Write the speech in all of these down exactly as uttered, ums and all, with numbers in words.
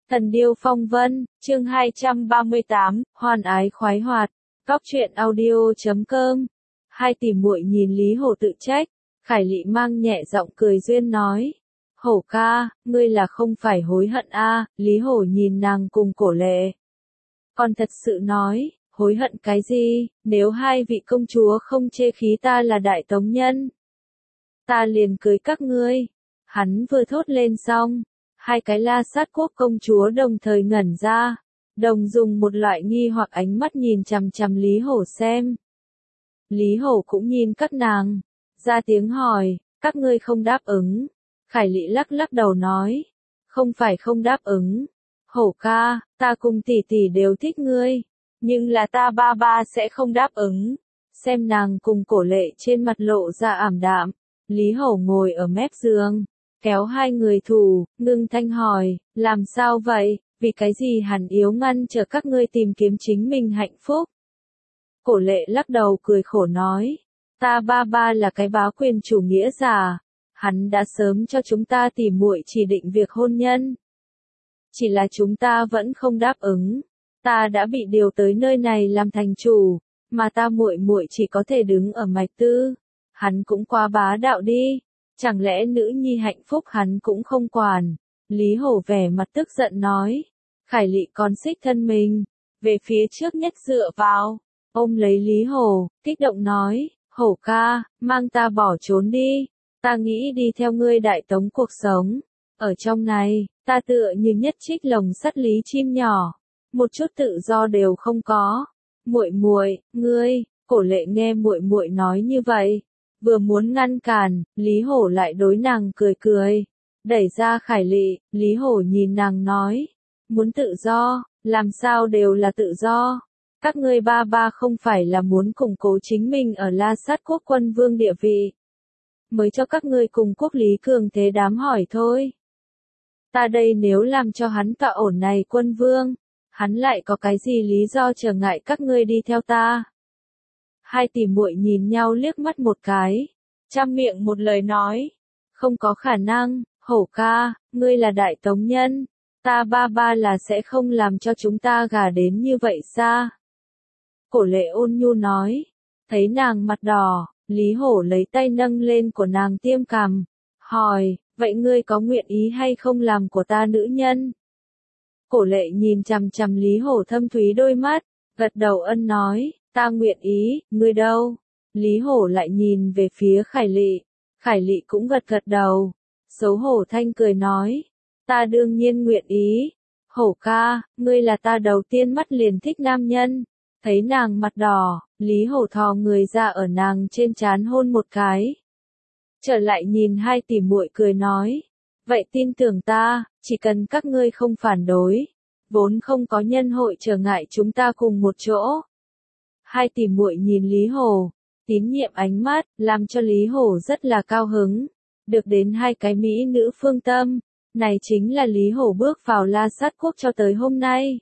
Thần điêu phong vân, chương hai trăm ba mươi tám, hoan ái khoái hoạt, góc truyện audio chấm com. Hai tỷ muội nhìn Lý Hổ tự trách, Khải Lị mang nhẹ giọng cười duyên nói. Hổ ca, ngươi là không phải hối hận a? Lý Hổ nhìn nàng cùng Cổ Lệ. Còn thật sự nói, hối hận cái gì, nếu hai vị công chúa không chê khí ta là đại tống nhân. Ta liền cưới các ngươi. Hắn vừa thốt lên xong. Hai cái La Sát quốc công chúa đồng thời ngẩn ra, đồng dùng một loại nghi hoặc ánh mắt nhìn chằm chằm Lý Hổ xem. Lý Hổ cũng nhìn các nàng, ra tiếng hỏi, các ngươi không đáp ứng. Khải Lị lắc lắc đầu nói, không phải không đáp ứng. Hổ ca, ta cùng tỷ tỷ đều thích ngươi, nhưng là ta ba ba sẽ không đáp ứng. Xem nàng cùng Cổ Lệ trên mặt lộ ra ảm đạm, Lý Hổ ngồi ở mép giường. Kéo hai người thủ, ngưng thanh hỏi, làm sao vậy, vì cái gì hắn yếu ngăn trở các ngươi tìm kiếm chính mình hạnh phúc? Cổ Lệ lắc đầu cười khổ nói, ta ba ba là cái bá quyền chủ nghĩa giả, hắn đã sớm cho chúng ta tỉ muội chỉ định việc hôn nhân. Chỉ là chúng ta vẫn không đáp ứng, ta đã bị điều tới nơi này làm thành chủ, mà ta muội muội chỉ có thể đứng ở mạch tư, hắn cũng quá bá đạo đi. Chẳng lẽ nữ nhi hạnh phúc hắn cũng không quản? Lý Hổ vẻ mặt tức giận nói. Khải Lị còn xích thân mình, về phía trước nhất dựa vào, ôm lấy Lý Hổ, kích động nói, Hổ ca, mang ta bỏ trốn đi, ta nghĩ đi theo ngươi đại tống cuộc sống. Ở trong này, ta tựa như nhất trích lồng sắt lý chim nhỏ, một chút tự do đều không có. Muội muội, ngươi, Cổ Lệ nghe muội muội nói như vậy. Vừa muốn ngăn cản, Lý Hổ lại đối nàng cười cười. Đẩy ra Khải Lị, Lý Hổ nhìn nàng nói. Muốn tự do, làm sao đều là tự do. Các ngươi ba ba không phải là muốn củng cố chính mình ở La Sát quốc quân vương địa vị. Mới cho các ngươi cùng quốc lý cường thế đám hỏi thôi. Ta đây nếu làm cho hắn tọa ổn này quân vương, hắn lại có cái gì lý do trở ngại các ngươi đi theo ta? Hai tỷ muội nhìn nhau liếc mắt một cái, trăm miệng một lời nói, không có khả năng, Hổ ca, ngươi là đại tống nhân, ta ba ba là sẽ không làm cho chúng ta gả đến như vậy xa. Cổ Lệ ôn nhu nói, thấy nàng mặt đỏ, Lý Hổ lấy tay nâng lên của nàng tiêm cằm, hỏi, vậy ngươi có nguyện ý hay không làm của ta nữ nhân? Cổ Lệ nhìn chằm chằm Lý Hổ thâm thúy đôi mắt, gật đầu ân nói. Ta nguyện ý, ngươi đâu? Lý Hổ lại nhìn về phía Khải Lị. Khải Lị cũng gật gật đầu. Xấu hổ thanh cười nói. Ta đương nhiên nguyện ý. Hổ ca, ngươi là ta đầu tiên mắt liền thích nam nhân. Thấy nàng mặt đỏ, Lý Hổ thò người ra ở nàng trên trán hôn một cái. Trở lại nhìn hai tỷ muội cười nói. Vậy tin tưởng ta, chỉ cần các ngươi không phản đối. Vốn không có nhân hội trở ngại chúng ta cùng một chỗ. Hai tỷ muội nhìn Lý Hổ, tín nhiệm ánh mắt, làm cho Lý Hổ rất là cao hứng. Được đến hai cái mỹ nữ phương tâm, này chính là Lý Hổ bước vào La Sát quốc cho tới hôm nay.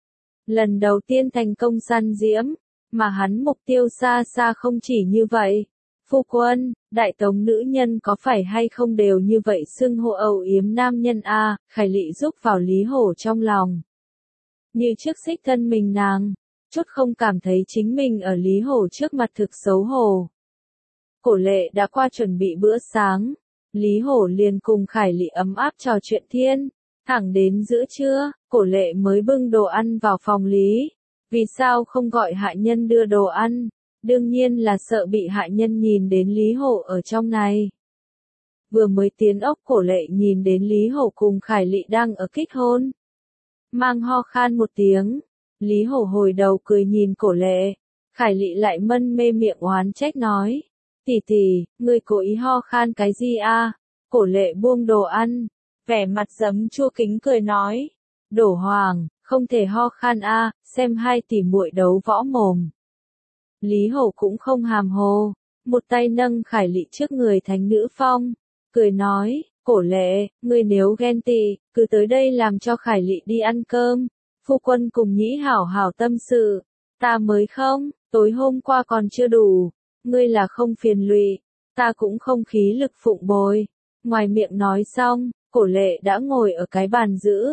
Lần đầu tiên thành công săn diễm, mà hắn mục tiêu xa xa không chỉ như vậy. Phu quân, đại tống nữ nhân có phải hay không đều như vậy xưng hô âu yếm nam nhân a? Khải Lị giúp vào Lý Hổ trong lòng. Như trước xích thân mình nàng. Chút không cảm thấy chính mình ở Lý Hổ trước mặt thực xấu hổ. Cổ Lệ đã qua chuẩn bị bữa sáng, Lý Hổ liền cùng Khải Lị ấm áp trò chuyện thiên, thẳng đến giữa trưa, Cổ Lệ mới bưng đồ ăn vào phòng Lý. Vì sao không gọi hạ nhân đưa đồ ăn? Đương nhiên là sợ bị hạ nhân nhìn đến Lý Hổ ở trong này. Vừa mới tiến ốc Cổ Lệ nhìn đến Lý Hổ cùng Khải Lị đang ở kích hôn. Mang ho khan một tiếng. Lý Hổ hồi đầu cười nhìn Cổ Lệ, Khải Lị lại mân mê miệng oán trách nói, tỷ tỷ, ngươi cố ý ho khan cái gì a? Cổ Lệ buông đồ ăn, vẻ mặt giấm chua kính cười nói, Đổ Hoàng, không thể ho khan a, xem hai tỷ muội đấu võ mồm. Lý Hổ cũng không hàm hồ, một tay nâng Khải Lị trước người thánh nữ phong, cười nói, Cổ Lệ, ngươi nếu ghen tị, cứ tới đây làm cho Khải Lị đi ăn cơm. Phu quân cùng nhĩ hảo hảo tâm sự, ta mới không, tối hôm qua còn chưa đủ, ngươi là không phiền lụy, ta cũng không khí lực phụng bồi. Ngoài miệng nói xong, Cổ Lệ đã ngồi ở cái bàn giữ,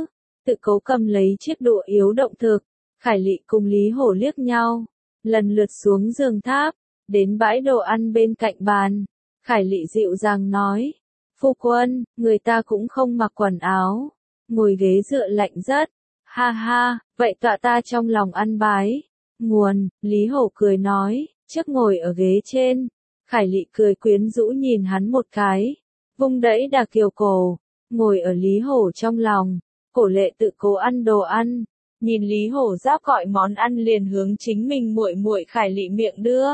tự cố cầm lấy chiếc đũa yếu động thực. Khải Lị cùng Lý Hổ liếc nhau, lần lượt xuống giường tháp, đến bãi đồ ăn bên cạnh bàn. Khải Lị dịu dàng nói, phu quân, người ta cũng không mặc quần áo, ngồi ghế dựa lạnh rất. Ha ha, vậy tọa ta trong lòng ăn bái. Nguồn, Lý Hổ cười nói, trước ngồi ở ghế trên. Khải Lị cười quyến rũ nhìn hắn một cái, vung đẫy đà kiều cổ, ngồi ở Lý Hổ trong lòng. Cổ Lệ tự cố ăn đồ ăn, nhìn Lý Hổ giáp gọi món ăn liền hướng chính mình muội muội Khải Lị miệng đưa.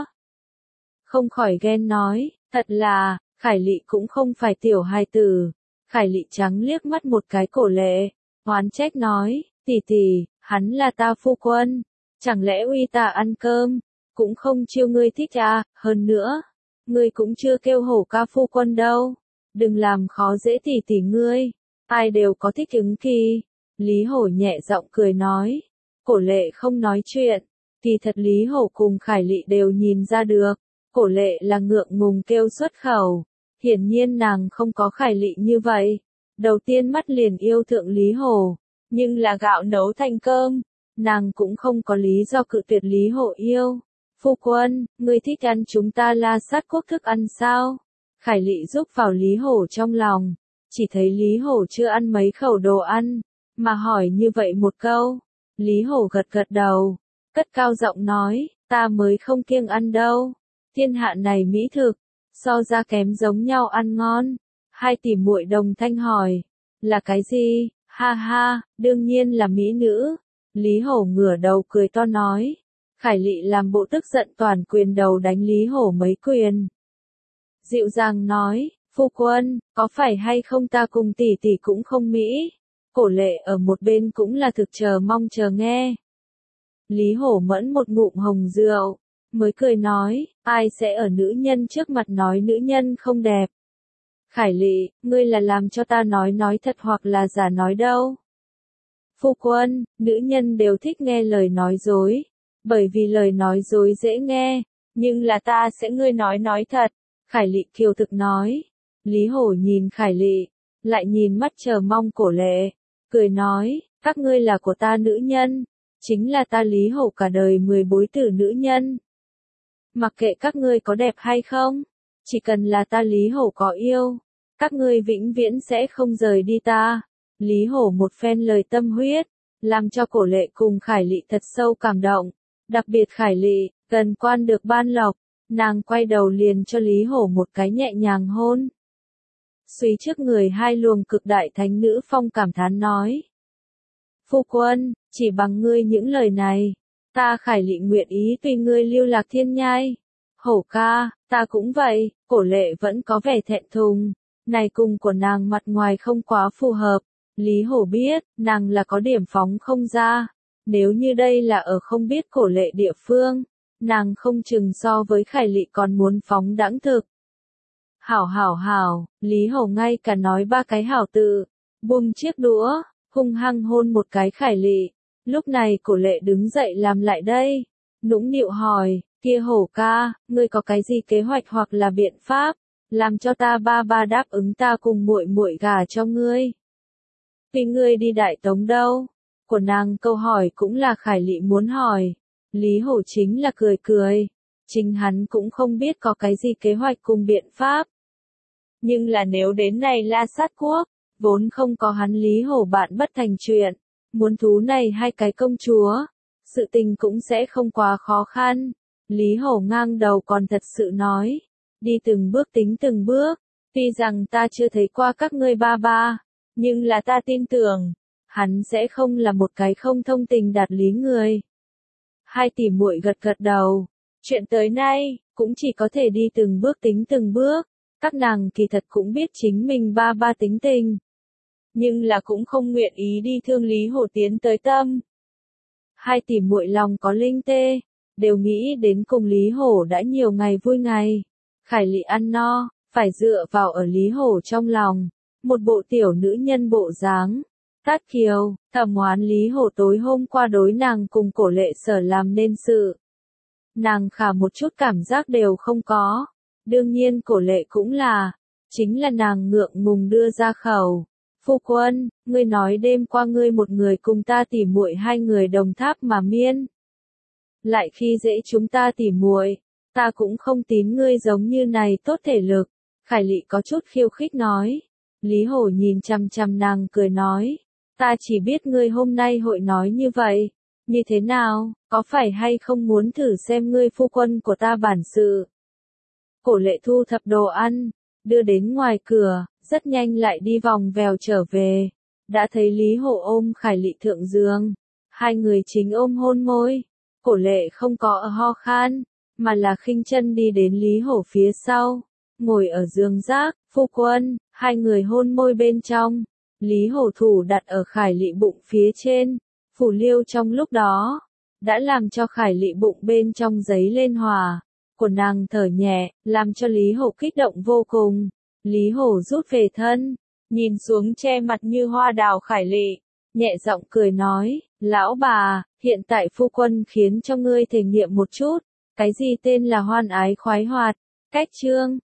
Không khỏi ghen nói, thật là, Khải Lị cũng không phải tiểu hài tử. Khải Lị trắng liếc mắt một cái Cổ Lệ, oán trách nói, tỷ tỷ, hắn là ta phu quân, chẳng lẽ uy ta ăn cơm, cũng không chiêu ngươi thích à, hơn nữa, ngươi cũng chưa kêu Hổ ca phu quân đâu, đừng làm khó dễ tỷ tỷ ngươi, ai đều có thích ứng kỳ. Lý Hổ nhẹ giọng cười nói, Cổ Lệ không nói chuyện, kỳ thật Lý Hổ cùng Khải Lị đều nhìn ra được, Cổ Lệ là ngượng ngùng kêu xuất khẩu, hiển nhiên nàng không có Khải Lị như vậy, đầu tiên mắt liền yêu thượng Lý Hổ, nhưng là gạo nấu thành cơm, nàng cũng không có lý do cự tuyệt Lý Hổ yêu. Phu quân, ngươi thích ăn chúng ta La Sát quốc thức ăn sao? Khải Lị giúp vào Lý Hổ trong lòng, chỉ thấy Lý Hổ chưa ăn mấy khẩu đồ ăn, mà hỏi như vậy một câu. Lý Hổ gật gật đầu, cất cao giọng nói, ta mới không kiêng ăn đâu. Thiên hạ này mỹ thực, so ra kém giống nhau ăn ngon. Hai tỷ muội đồng thanh hỏi, là cái gì? Ha ha, đương nhiên là mỹ nữ. Lý Hổ ngửa đầu cười to nói. Khải Lị làm bộ tức giận toàn quyền đầu đánh Lý Hổ mấy quyền. Dịu dàng nói, phu quân, có phải hay không ta cùng tỷ tỷ cũng không mỹ? Cổ Lệ ở một bên cũng là thực chờ mong chờ nghe. Lý Hổ mẫn một ngụm hồng rượu, mới cười nói, ai sẽ ở nữ nhân trước mặt nói nữ nhân không đẹp? Khải Lị, ngươi là làm cho ta nói nói thật hoặc là giả nói đâu? Phu quân, nữ nhân đều thích nghe lời nói dối, bởi vì lời nói dối dễ nghe, nhưng là ta sẽ ngươi nói nói thật. Khải Lị kiêu thực nói. Lý Hổ nhìn Khải Lị, lại nhìn mắt chờ mong Cổ Lệ, cười nói, các ngươi là của ta nữ nhân, chính là ta Lý Hổ cả đời mười bối tử nữ nhân. Mặc kệ các ngươi có đẹp hay không, chỉ cần là ta Lý Hổ có yêu, các ngươi vĩnh viễn sẽ không rời đi ta. Lý Hổ một phen lời tâm huyết, làm cho Cổ Lệ cùng Khải Lị thật sâu cảm động, đặc biệt Khải Lị, gần quan được ban lộc, nàng quay đầu liền cho Lý Hổ một cái nhẹ nhàng hôn. Suy trước người hai luồng cực đại thánh nữ phong cảm thán nói. Phu quân, chỉ bằng ngươi những lời này, ta Khải Lị nguyện ý tùy ngươi lưu lạc thiên nhai. Hổ ca, ta cũng vậy. Cổ Lệ vẫn có vẻ thẹn thùng, này cùng của nàng mặt ngoài không quá phù hợp. Lý Hổ biết, nàng là có điểm phóng không ra, nếu như đây là ở không biết Cổ Lệ địa phương, nàng không chừng so với Khải Lị còn muốn phóng đãng thực. Hảo hảo hảo, Lý Hổ ngay cả nói ba cái hảo tự, buông chiếc đũa, hung hăng hôn một cái Khải Lị. Lúc này Cổ Lệ đứng dậy làm lại đây, nũng nịu hỏi, kia Hổ ca, ngươi có cái gì kế hoạch hoặc là biện pháp, làm cho ta ba ba đáp ứng ta cùng muội muội gả cho ngươi. Vì ngươi đi Đại Tống đâu? Của nàng câu hỏi cũng là Khải Lị muốn hỏi. Lý Hổ chính là cười cười, chính hắn cũng không biết có cái gì kế hoạch cùng biện pháp. Nhưng là nếu đến này La Sát quốc, vốn không có hắn Lý Hổ bạn bất thành chuyện, muốn thú này hai cái công chúa, sự tình cũng sẽ không quá khó khăn. Lý Hổ ngang đầu còn thật sự nói, đi từng bước tính từng bước, tuy rằng ta chưa thấy qua các ngươi ba ba, nhưng là ta tin tưởng, hắn sẽ không là một cái không thông tình đạt lý người. Hai tỷ muội gật gật đầu, chuyện tới nay, cũng chỉ có thể đi từng bước tính từng bước, các nàng kỳ thật cũng biết chính mình ba ba tính tình. Nhưng là cũng không nguyện ý đi thương Lý Hổ tiến tới tâm. Hai tỷ muội lòng có linh tê, đều nghĩ đến cùng Lý Hổ đã nhiều ngày vui ngày. Khải Lị ăn no, phải dựa vào ở Lý Hổ trong lòng, một bộ tiểu nữ nhân bộ dáng. Tát Kiều, thẩm oán Lý Hổ tối hôm qua đối nàng cùng Cổ Lệ sở làm nên sự. Nàng khả một chút cảm giác đều không có. Đương nhiên Cổ Lệ cũng là, chính là nàng ngượng ngùng đưa ra khẩu. Phu quân, ngươi nói đêm qua ngươi một người cùng ta tỉ muội hai người đồng tháp mà miên. Lại khi dễ chúng ta tỉ muội, ta cũng không tín ngươi giống như này tốt thể lực. Khải Lị có chút khiêu khích nói. Lý Hổ nhìn chằm chằm nàng cười nói. Ta chỉ biết ngươi hôm nay hội nói như vậy. Như thế nào, có phải hay không muốn thử xem ngươi phu quân của ta bản sự? Cổ Lệ thu thập đồ ăn, đưa đến ngoài cửa, rất nhanh lại đi vòng vèo trở về. Đã thấy Lý Hổ ôm Khải Lị thượng giường. Hai người chính ôm hôn môi. Cổ Lệ không có ho khan, mà là khinh chân đi đến Lý Hổ phía sau. Ngồi ở giường rác, phu quân, hai người hôn môi bên trong. Lý Hổ thủ đặt ở Khải Lị bụng phía trên. Phủ liêu trong lúc đó, đã làm cho Khải Lị bụng bên trong giấy lên hòa. Của nàng thở nhẹ, làm cho Lý Hổ kích động vô cùng. Lý Hổ rút về thân, nhìn xuống che mặt như hoa đào Khải Lị, nhẹ giọng cười nói, lão bà, hiện tại phu quân khiến cho ngươi thể nghiệm một chút, cái gì tên là hoan ái khoái hoạt, cách chương.